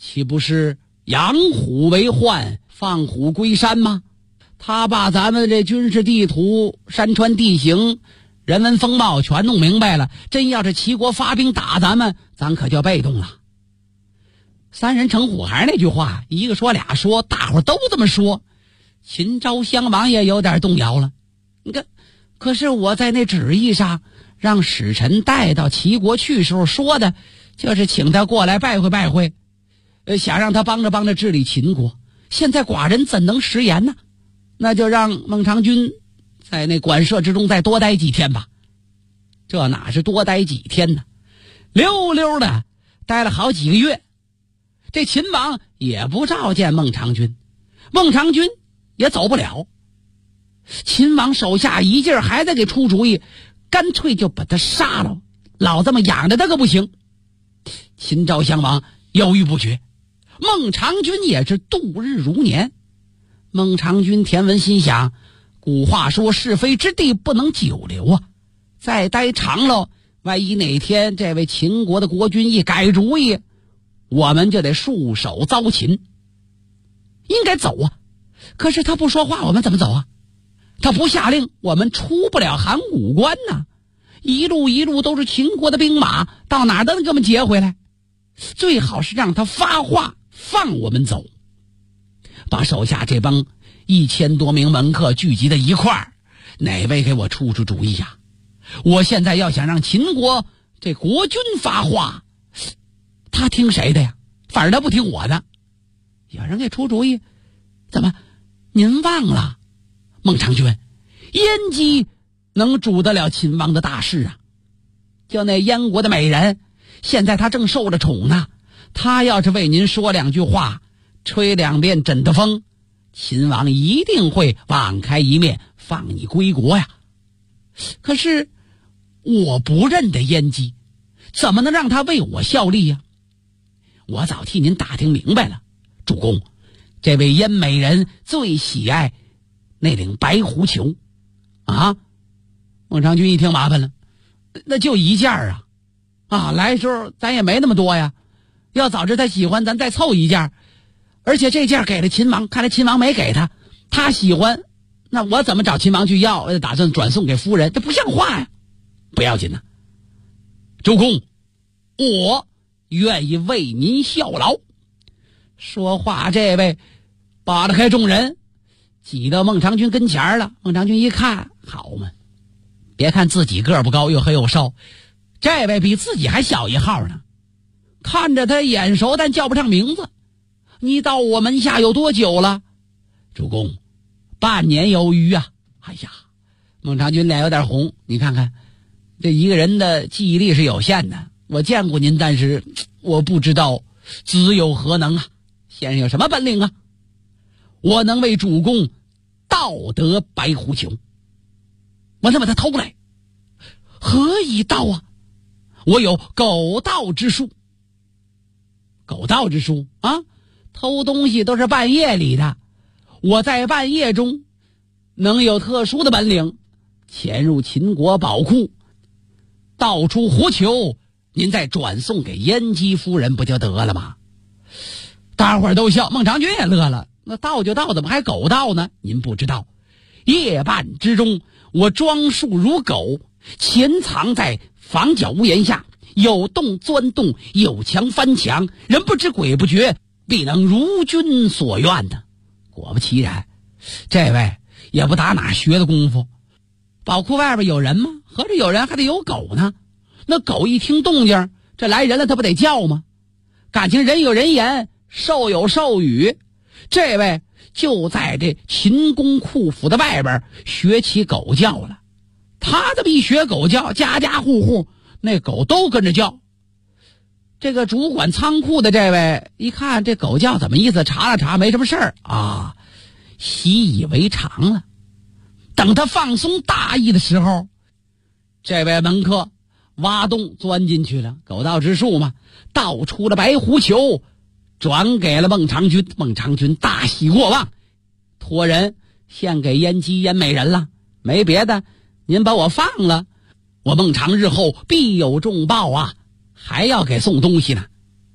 岂不是养虎为患，放虎归山吗？他把咱们这军事地图、山川地形、人文风貌全弄明白了，真要是齐国发兵打咱们，咱可就被动了。三人成虎，还是那句话，一个说俩说，大伙都这么说。秦昭襄王也有点动摇了。你看，可是我在那旨意上让使臣带到齐国去时候说的，就是请他过来拜会拜会，想让他帮着治理秦国。现在寡人怎能食言呢？那就让孟尝君在那馆舍之中再多待几天吧。这哪是多待几天呢？溜溜的待了好几个月。这秦王也不召见孟尝君，孟尝君也走不了。秦王手下一劲儿还在给出主意，干脆就把他杀了，老这么养着他可不行。秦昭襄王犹豫不决，孟尝君也是度日如年。孟尝君田文心想，古话说是非之地不能久留啊，再待长了，万一哪天这位秦国的国君一改主意，我们就得束手遭擒，应该走啊。可是他不说话，我们怎么走啊？他不下令，我们出不了函谷关呐。一路都是秦国的兵马，到哪儿都能给我们截回来。最好是让他发话，放我们走。把手下这帮1000多名门客聚集在一块儿，哪位给我出主意呀？我现在要想让秦国这国君发话，他听谁的呀？反正他不听我的。有人给出主意，怎么您忘了孟尝君，燕姬能主得了秦王的大事啊？就那燕国的美人，现在她正受着宠呢，她要是为您说两句话，吹2遍枕的风，秦王一定会网开一面，放你归国呀。可是我不认得燕姬，怎么能让她为我效力呀？我早替您打听明白了，主公，这位燕美人最喜爱那顶白狐裘啊。孟尝君一听麻烦了，那就一件啊，来时候咱也没那么多呀，要早知他喜欢，咱再凑一件。而且这件给了秦王，看来秦王没给他，他喜欢，那我怎么找秦王去要？打算转送给夫人，这不像话呀。不要紧呐，主公，我愿意为您效劳。说话这位扒拉开众人，挤到孟尝君跟前了。孟尝君一看，好嘛，别看自己个儿不高，又黑又瘦，这位比自己还小一号呢。看着他眼熟，但叫不上名字。你到我门下有多久了？主公，半年有余啊。哎呀，孟尝君脸有点红，你看看，这一个人的记忆力是有限的。我见过您，但是我不知道子有何能啊。先生有什么本领啊？我能为主公盗得白狐裘，我能把它偷来。何以盗啊？我有狗盗之术。狗盗之术啊，偷东西都是半夜里的，我在半夜中能有特殊的本领，潜入秦国宝库，盗出狐裘，您再转送给燕姬夫人不就得了吗？大伙儿都笑，孟尝君也乐了。那盗就盗，怎么还狗盗呢？您不知道，夜半之中，我装束如狗，潜藏在房角屋檐下，有洞钻洞，有墙翻墙，人不知鬼不觉，必能如君所愿的。果不其然，这位也不打哪学的功夫。宝库外边有人吗？合着有人还得有狗呢。那狗一听动静，这来人了，它不得叫吗？感情人有人言，兽有兽语。这位就在这秦宫库府的外边学起狗叫了。他这么一学狗叫，家家户户那狗都跟着叫。这个主管仓库的这位一看这狗叫怎么意思，查了查，没什么事儿啊，习以为常了。等他放松大意的时候，这位门客挖洞钻进去了，狗盗之术嘛，盗出了白狐裘，转给了孟尝君。孟尝君大喜过望，托人献给燕姬燕美人了。没别的，您把我放了，我孟尝日后必有重报啊，还要给送东西呢。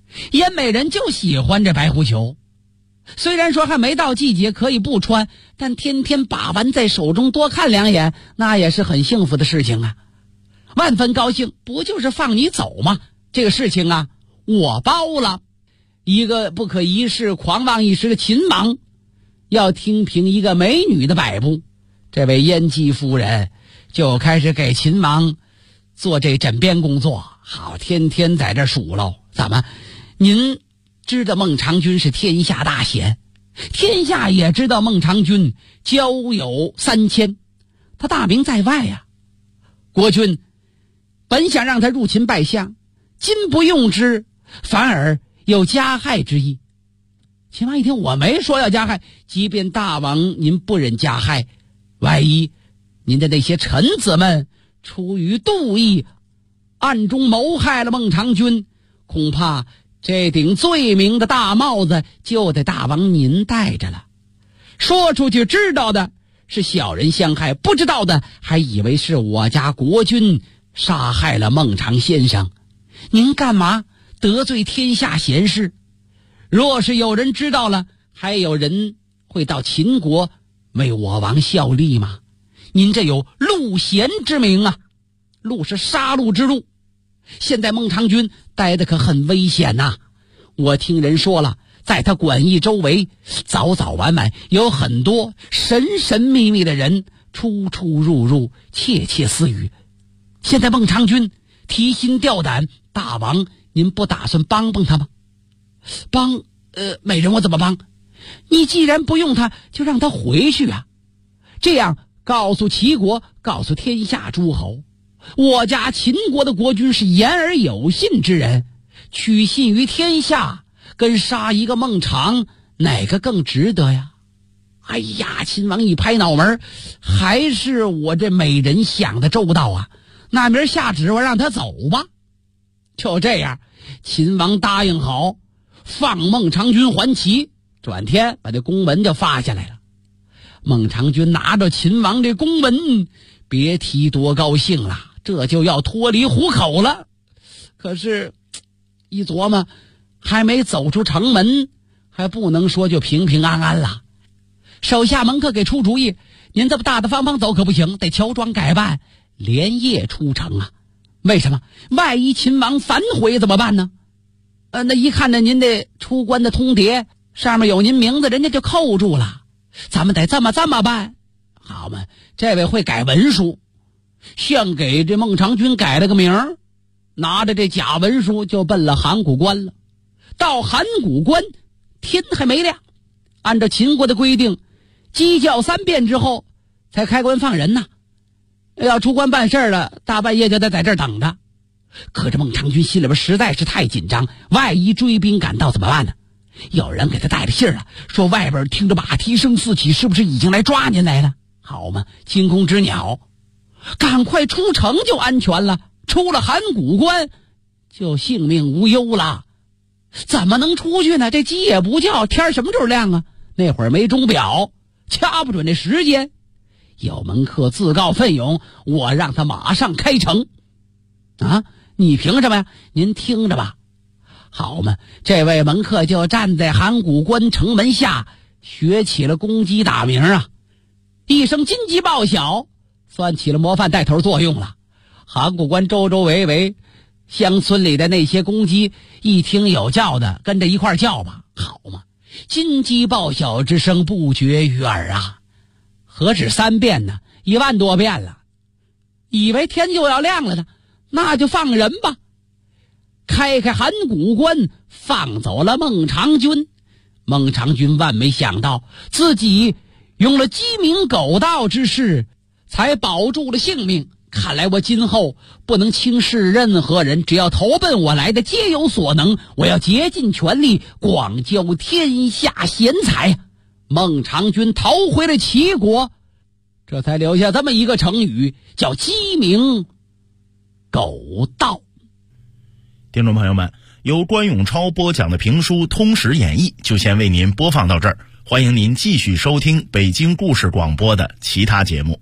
燕美人就喜欢这白狐裘，虽然说还没到季节可以不穿，但天天把玩在手中多看两眼，那也是很幸福的事情啊。万分高兴，不就是放你走吗？这个事情啊，我包了。一个不可一世、狂妄一时的秦王，要听凭一个美女的摆布，这位燕姬夫人就开始给秦王做这枕边工作。好，天天在这数喽。怎么？您知道孟尝君是天下大贤，天下也知道孟尝君交友3000，他大名在外呀。国君本想让他入秦拜相，今不用之，反而有加害之意。秦王一听，我没说要加害，即便大王您不忍加害，万一您的那些臣子们出于妒意，暗中谋害了孟尝君，恐怕这顶罪名的大帽子就得大王您戴着了。说出去知道的是小人相害，不知道的还以为是我家国君杀害了孟尝先生。您干嘛得罪天下贤士？若是有人知道了，还有人会到秦国为我王效力吗？您这有戮贤之名啊，戮是杀戮之戮。现在孟尝君待的可很危险呐，我听人说了，在他馆驿周围早早晚晚有很多神神秘秘的人出出入入，窃窃私语。现在孟尝君提心吊胆，大王您不打算帮帮他吗？帮美人我怎么帮？你既然不用他，就让他回去啊，这样告诉齐国，告诉天下诸侯，我家秦国的国君是言而有信之人，取信于天下，跟杀一个孟尝哪个更值得呀？哎呀，秦王一拍脑门，还是我这美人想的周到啊，那明儿下旨我让他走吧。就这样，秦王答应好，放孟尝君还齐，转天把这公文就发下来了。孟尝君拿着秦王这公文，别提多高兴了，这就要脱离虎口了。可是一琢磨，还没走出城门，还不能说就平平安安了。手下门客给出主意，您这么大大方方走可不行，得乔装改扮，连夜出城啊。为什么？万一秦王反悔怎么办呢？那一看着您的出关的通牒上面有您名字，人家就扣住了。咱们得这么办。好嘛，这位会改文书，像给这孟尝君改了个名儿，拿着这假文书就奔了函谷关了。到函谷关天还没亮，按照秦国的规定，鸡叫3遍之后才开关放人呐。要出关办事了，大半夜就得在这儿等着。可这孟尝君心里边实在是太紧张，万一追兵赶到怎么办呢？有人给他带着信了，说外边听着马蹄声四起，是不是已经来抓您来了？好嘛，惊弓之鸟，赶快出城就安全了，出了函谷关就性命无忧了。怎么能出去呢？这鸡也不叫，天什么时候亮啊？那会儿没钟表，掐不准这时间。有门客自告奋勇，我让他马上开城。啊，你凭什么呀？您听着吧。好嘛，这位门客就站在函谷关城门下，学起了公鸡打鸣啊，一声金鸡报晓，算起了模范带头作用了。函谷关周周围围乡村里的那些公鸡一听有叫的，跟着一块叫吧。好嘛，金鸡报晓之声不绝于耳啊，何止3遍呢，10000多遍了。以为天就要亮了呢，那就放人吧。开函谷关，放走了孟尝君。孟尝君万没想到，自己用了鸡鸣狗盗之事，才保住了性命。看来我今后不能轻视任何人，只要投奔我来的皆有所能，我要竭尽全力广交天下贤才。孟尝君逃回了齐国，这才留下这么一个成语，叫鸡鸣狗盗。 听众朋友们，由关永超播讲的评书《通史演义》就先为您播放到这儿，欢迎您继续收听北京故事广播的其他节目。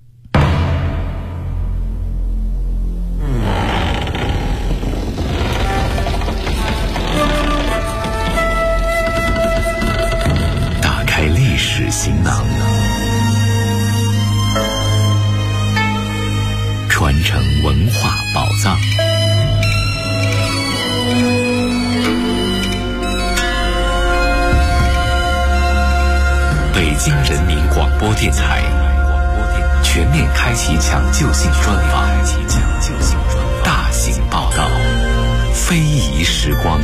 传承文化宝藏。北京人民广播电台全面开启抢救性专访，大型报道，非遗时光。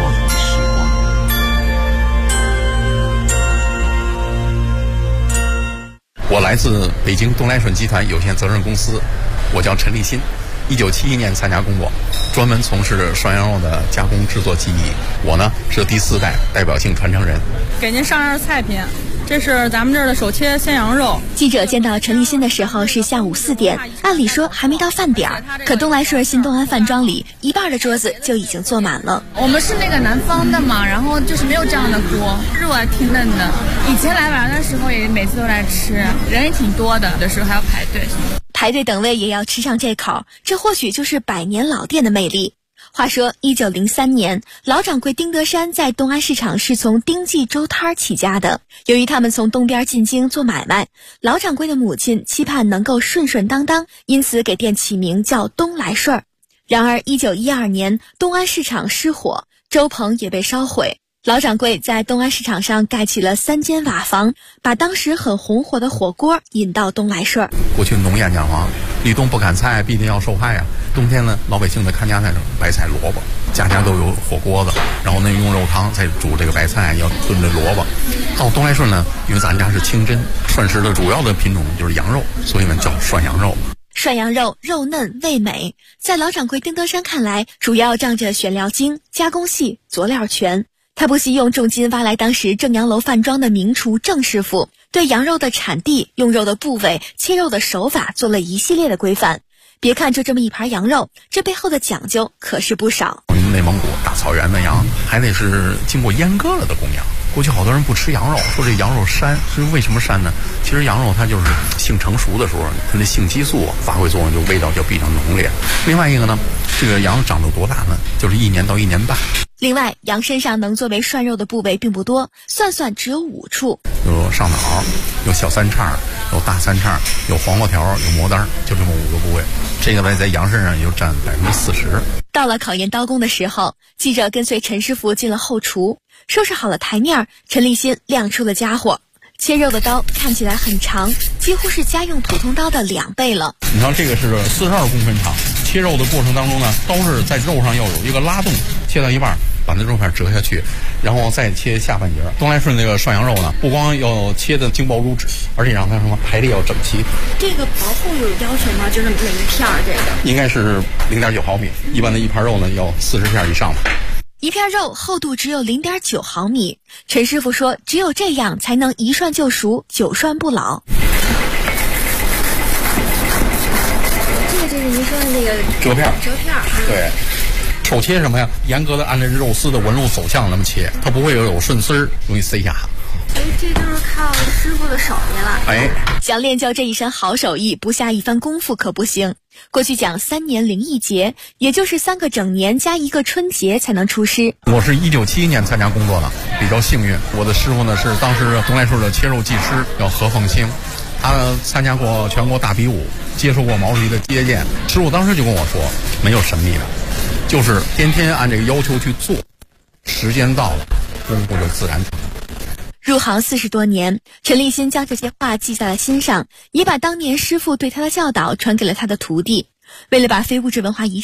我来自北京东来顺集团有限责任公司，我叫陈立新，1971年参加工作，专门从事涮羊肉的加工制作技艺。我呢是第4代代表性传承人。 给您上样菜品，这是咱们这儿的手切鲜羊肉。 记者见到陈立新的时候是下午4点，按理说还没到饭点儿，可东来顺新东安饭庄里一半的桌子就已经坐满了。 我们是那个南方的嘛，然后就是没有这样的锅，肉还挺嫩的。以前来玩的时候也每次都来吃，人也挺多的，有的时候还要排队。 排队等位也要吃上这口，这或许就是百年老店的魅力。话说1903年，老掌柜丁德山在东安市场是从丁记粥摊起家的。由于他们从东边进京做买卖，老掌柜的母亲期盼能够顺顺当当，因此给店起名叫东来顺。然而1912年，东安市场失火，粥棚也被烧毁。老掌柜在东安市场上盖起了3间瓦房，把当时很红火的火锅引到东来顺。 过去农谚讲话，立冬不砍菜，必定要受害啊。冬天呢，老百姓的看家菜是白菜萝卜，家家都有火锅子，然后呢用肉汤再煮这个白菜，要炖这萝卜。到东来顺呢，因为咱家是清真，涮食的主要的品种就是羊肉，所以呢叫涮羊肉。 涮羊肉肉嫩味美，在老掌柜丁德山看来，主要仗着选料精、加工细、佐料全。他不惜用重金挖来当时正阳楼饭庄的名厨郑师傅，对羊肉的产地、用肉的部位、切肉的手法做了一系列的规范。别看就这么一盘羊肉，这背后的讲究可是不少。 内蒙古大草原的羊还得是经过阉割了的公羊。过去好多人不吃羊肉，说这羊肉膻，是为什么膻呢？其实羊肉它就是性成熟的时候，它的性激素发挥作用，就味道就比较浓烈。另外一个呢，这个羊长到多大呢？就是1年到1年半。 另外，羊身上能作为涮肉的部位并不多，算算只有5处。 有上脑，有小三叉，有大三叉，有黄瓜条，有馍单，就这么5个部位。这个呢，在羊身上也就占40%。 到了考验刀工的时候，记者跟随陈师傅进了后厨，收拾好了台面，陈立新亮出了家伙。切肉的刀看起来很长，几乎是家用普通刀的2倍了。 你看这个是42公分长，切肉的过程当中呢，刀是在肉上要有一个拉动，切到一半把那肉片折下去，然后再切下半截。东来顺这个涮羊肉呢，不光要切的精薄如纸，而且让它什么排列要整齐。 这个薄厚有要求吗？就是每一片这个应该是0.9毫米，一般的一盘肉呢要40片以上吧。 一片肉厚度只有0.9毫米，陈师傅说只有这样才能一涮就熟，9涮不老。这是您说的那个折片。 对， 手切什么呀？严格的按照肉丝的纹路走向那么切，它不会有顺丝儿，容易塞下。 这就是靠师傅的手艺了。 哎， 想练就这一身好手艺，不下一番功夫可不行。过去讲3年零1节，也就是3个整年加1个春节才能出师。 我是1971年参加工作的，比较幸运。我的师傅呢是当时东来顺的切肉技师，叫何凤清。他参加过全国大比武，接受过毛主席的接见。师傅当时就跟我说，没有神秘的，就是天天按这个要求去做，时间到了，功夫就自然成。 入行40多年，陈立新将这些话记在了心上，也把当年师傅对他的教导传给了他的徒弟。为了把非物质文化遗产